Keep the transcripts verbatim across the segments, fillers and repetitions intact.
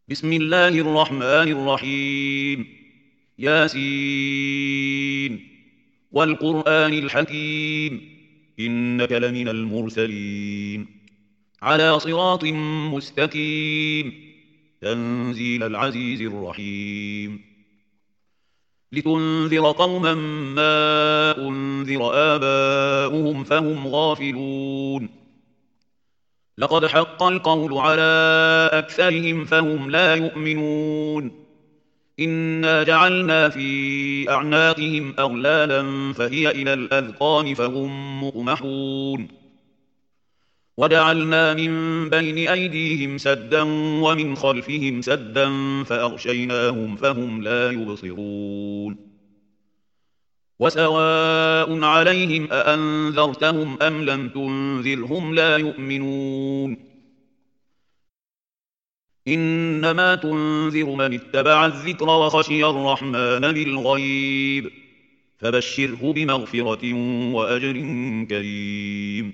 بسم الله الرحمن الرحيم. ياسين والقرآن الحكيم إنك لمن المرسلين على صراط مستقيم تنزيل العزيز الرحيم لتنذر قوما ما أنذر آباؤهم فهم غافلون لقد حق القول على أكثرهم فهم لا يؤمنون إنا جعلنا في أعناقهم أغلالا فهي إلى الأذقان فهم مقمحون وجعلنا من بين أيديهم سدا ومن خلفهم سدا فأغشيناهم فهم لا يبصرون وسواء عليهم أأنذرتهم أم لم تنذرهم لا يؤمنون إنما تنذر من اتبع الذكر وخشي الرحمن بالغيب فبشره بمغفرة وأجر كريم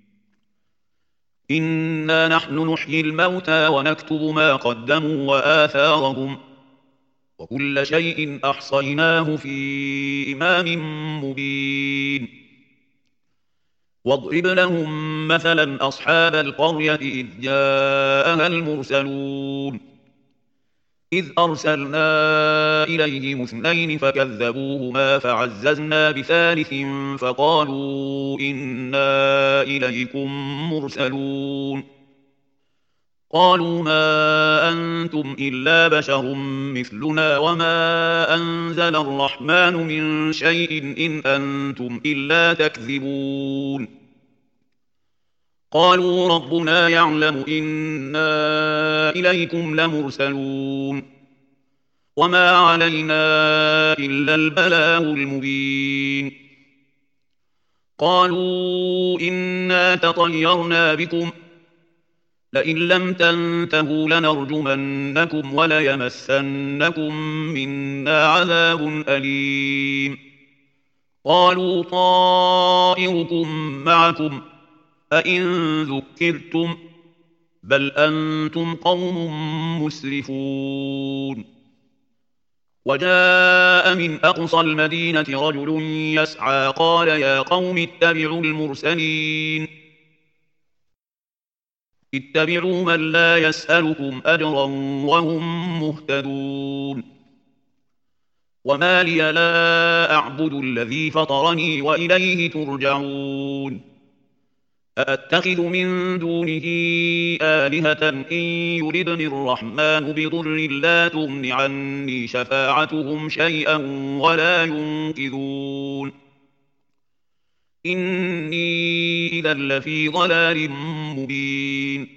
إنا نحن نحيي الموتى ونكتب ما قدموا وآثارهم وكل شيء أحصيناه في إمام مبين واضرب لهم مثلا أصحاب القرية إذ جاءها المرسلون إذ أرسلنا إليهم اثنين فكذبوهما فعززنا بثالث فقالوا إنا إليكم مرسلون قالوا ما أنتم إلا بشر مثلنا وما أنزل الرحمن من شيء إن أنتم إلا تكذبون قالوا ربنا يعلم إنا إليكم لمرسلون وما علينا إلا البلاغ المبين قالوا إنا تطيرنا بكم لئن لم تنتهوا لنرجمنكم وليمسنكم منا عذاب أليم قالوا طائركم معكم أئن ذكرتم بل أنتم قوم مسرفون وجاء من أقصى المدينة رجل يسعى قال يا قوم اتبعوا المرسلين اتبعوا من لا يسألكم أجرا وهم مهتدون وما لي لا أعبد الذي فطرني وإليه ترجعون أأتخذ من دونه آلهة إن يردني الرحمن بضر لا تغن عني شفاعتهم شيئا ولا ينقذون إني إذا لفي ضلال مبين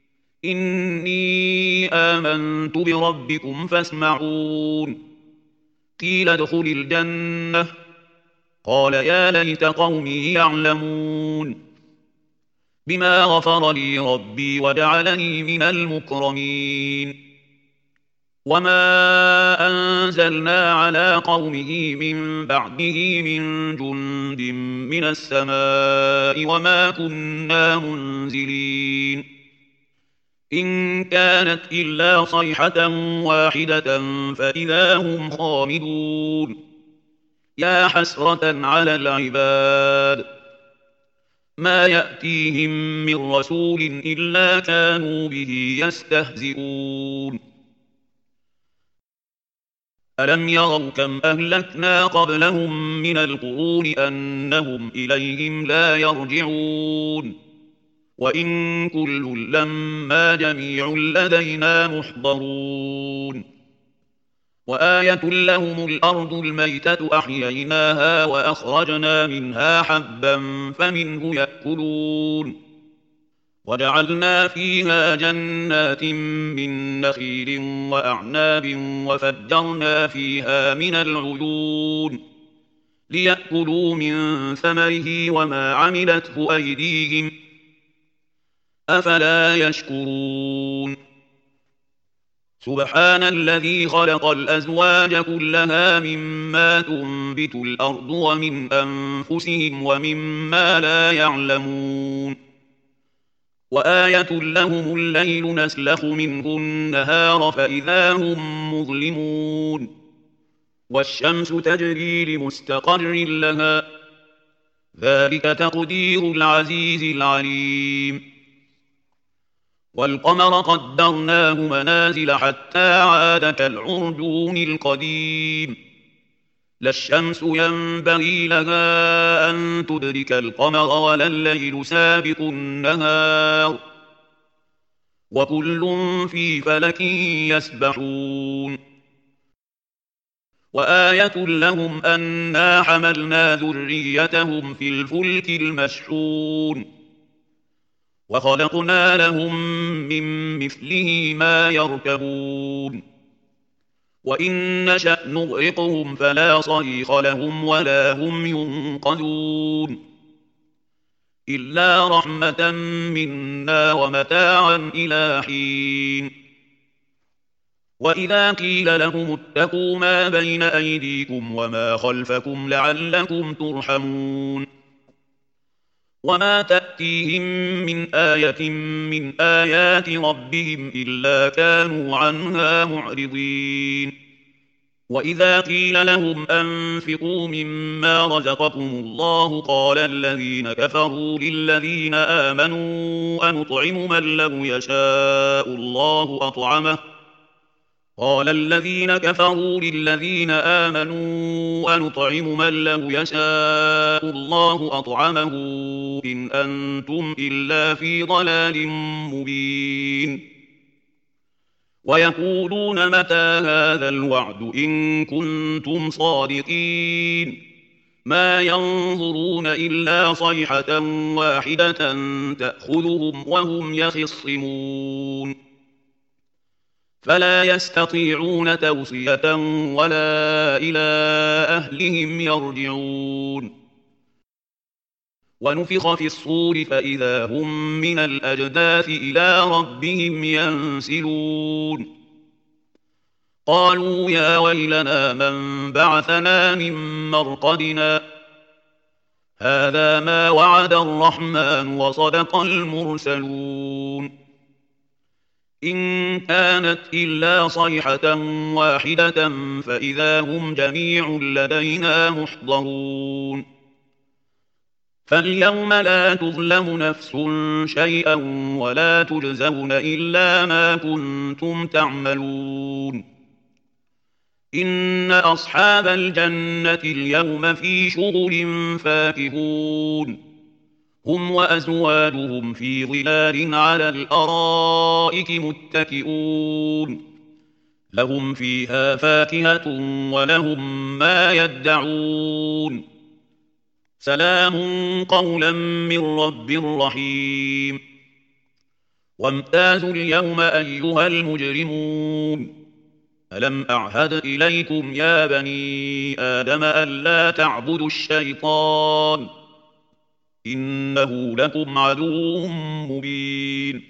إني آمنت بربكم فاسمعون قيل ادخل الجنة قال يا ليت قومي يعلمون بما غفر لي ربي وجعلني من المكرمين وما أنزلنا على قومه من بعده من جند من السماء وما كنا منزلين إن كانت إلا صيحة واحدة فإذا هم خامدون يا حسرة على العباد ما يأتيهم من رسول إلا كانوا به يستهزئون ألم يروا كم أهلكنا قبلهم من القرون أنهم إليهم لا يرجعون وإن كل لما جميع لدينا محضرون وآية لهم الأرض الميتة أحييناها وأخرجنا منها حبا فمنه يأكلون وجعلنا فيها جنات من نخيل وأعناب وفجرنا فيها من العيون ليأكلوا من ثمره وما عملته أيديهم أفلا يشكرون سبحان الذي خلق الأزواج كلها مما تنبت الأرض ومن أنفسهم ومما لا يعلمون وآية لهم الليل نسلخ منه النهار فإذا هم مظلمون والشمس تجري لمستقر لها ذلك تقدير العزيز العليم والقمر قدرناه منازل حتى عاد كالعرجون القديم لا الشمس ينبغي لها أن تدرك القمر ولا الليل سابق النهار وكل في فلك يسبحون وآية لهم أنا حملنا ذريتهم في الفلك المشحون وخلقنا لهم من مثله ما يركبون وإن نشأ نغرقهم فلا صريخ لهم ولا هم ينقذون إلا رحمة منا ومتاعا إلى حين وإذا قيل لهم اتقوا ما بين أيديكم وما خلفكم لعلكم ترحمون وما تأتيهم من آية من آيات ربهم إلا كانوا عنها معرضين وإذا قيل لهم أنفقوا مما رزقكم الله قال الذين كفروا للذين آمنوا أنطعم من لو يشاء الله أطعمه قال الذين كفروا للذين آمنوا أنطعم من لو يشاء الله أطعمه إن أنتم إلا في ضلال مبين ويقولون متى هذا الوعد إن كنتم صادقين ما ينظرون إلا صيحة واحدة تأخذهم وهم يخصمون فلا يستطيعون توصية ولا إلى أهلهم يرجعون ونفخ في الصور فإذا هم من الأجداث إلى ربهم ينسلون قالوا يا ويلنا من بعثنا من مرقدنا هذا ما وعد الرحمن وصدق المرسلون إن كانت إلا صيحة واحدة فإذا هم جميع لدينا محضرون فاليوم لا تظلم نفس شيئا ولا تجزون إلا ما كنتم تعملون إن أصحاب الجنة اليوم في شغل فاكهون هم وأزواجهم في ظلال على الأرائك متكئون لهم فيها فاكهة ولهم ما يدعون سلام قولا من رب رحيم وامتازوا اليوم أيها المجرمون ألم أعهد إليكم يا بني آدم ألا تعبدوا الشيطان إنه لكم عدو مبين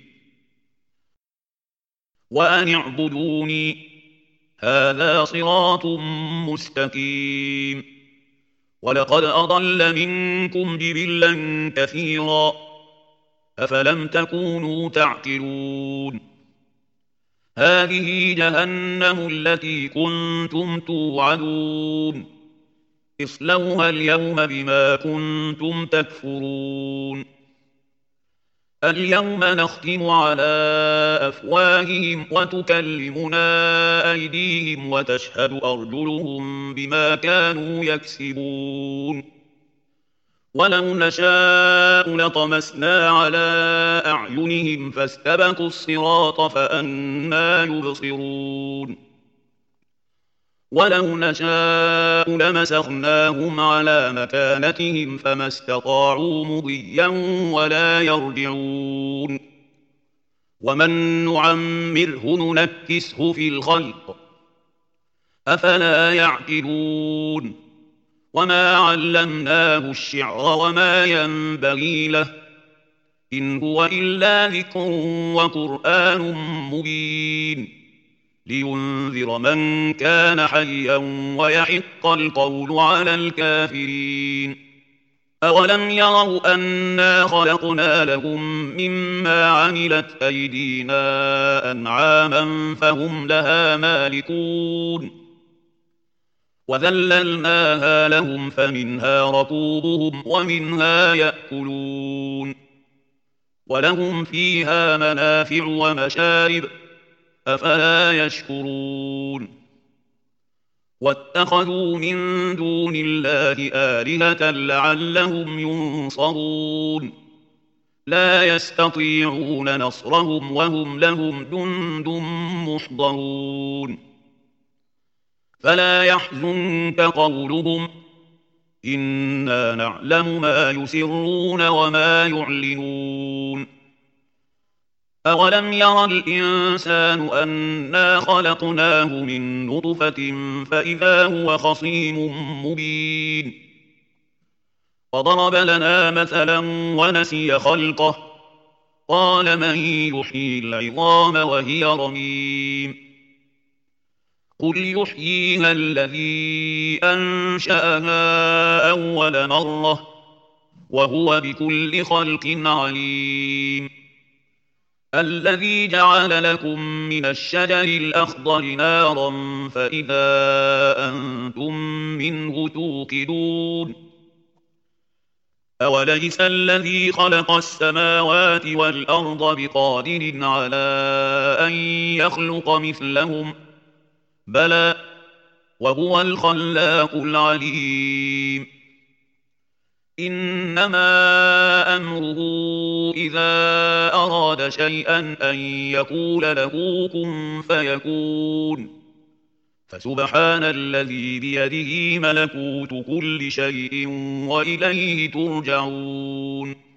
وأن اعبدوني هذا صراط مستقيم ولقد أضل منكم جبلا كثيرا أفلم تكونوا تعقلون هذه جهنم التي كنتم توعدون اصلوها اليوم بما كنتم تكفرون اليوم نختم على أفواههم وتكلمنا أيديهم وتشهد أرجلهم بما كانوا يكسبون ولو نشاء لطمسنا على أعينهم فاستبقوا الصراط فأنى يبصرون ولو نشاء لمسخناهم على مكانتهم فما استطاعوا مضيا ولا يرجعون ومن نعمره ننكسه في الخلق أفلا يعقلون وما علمناه الشعر وما ينبغي له إن هو إلا ذكر وقرآن مبين لينذر من كان حيا ويحق القول على الكافرين أولم يروا أنا خلقنا لهم مما عملت أيدينا أنعاما فهم لها مالكون وذللناها لهم فمنها ركوبهم ومنها يأكلون ولهم فيها منافع ومشارب أفلا يشكرون واتخذوا من دون الله آلهة لعلهم ينصرون لا يستطيعون نصرهم وهم لهم جند محضرون فلا يحزنك قولهم إنا نعلم ما يسرون وما يعلنون أولم ير الإنسان أنا خلقناه من نطفة فإذا هو خصيم مبين وضرب لنا مثلا ونسي خلقه قال من يحيي العظام وهي رميم قل يحييها الذي أنشأها أول مرة وهو بكل خلق عليم الذي جعل لكم من الشجر الأخضر نارا فإذا أنتم منه توقدون أوليس الذي خلق السماوات والأرض بقادر على أن يخلق مثلهم بلى وهو الخلاق العليم إنما أمره إذا أراد شيئا أن يقول له كن فيكون فسبحان الذي بيده ملكوت كل شيء وإليه ترجعون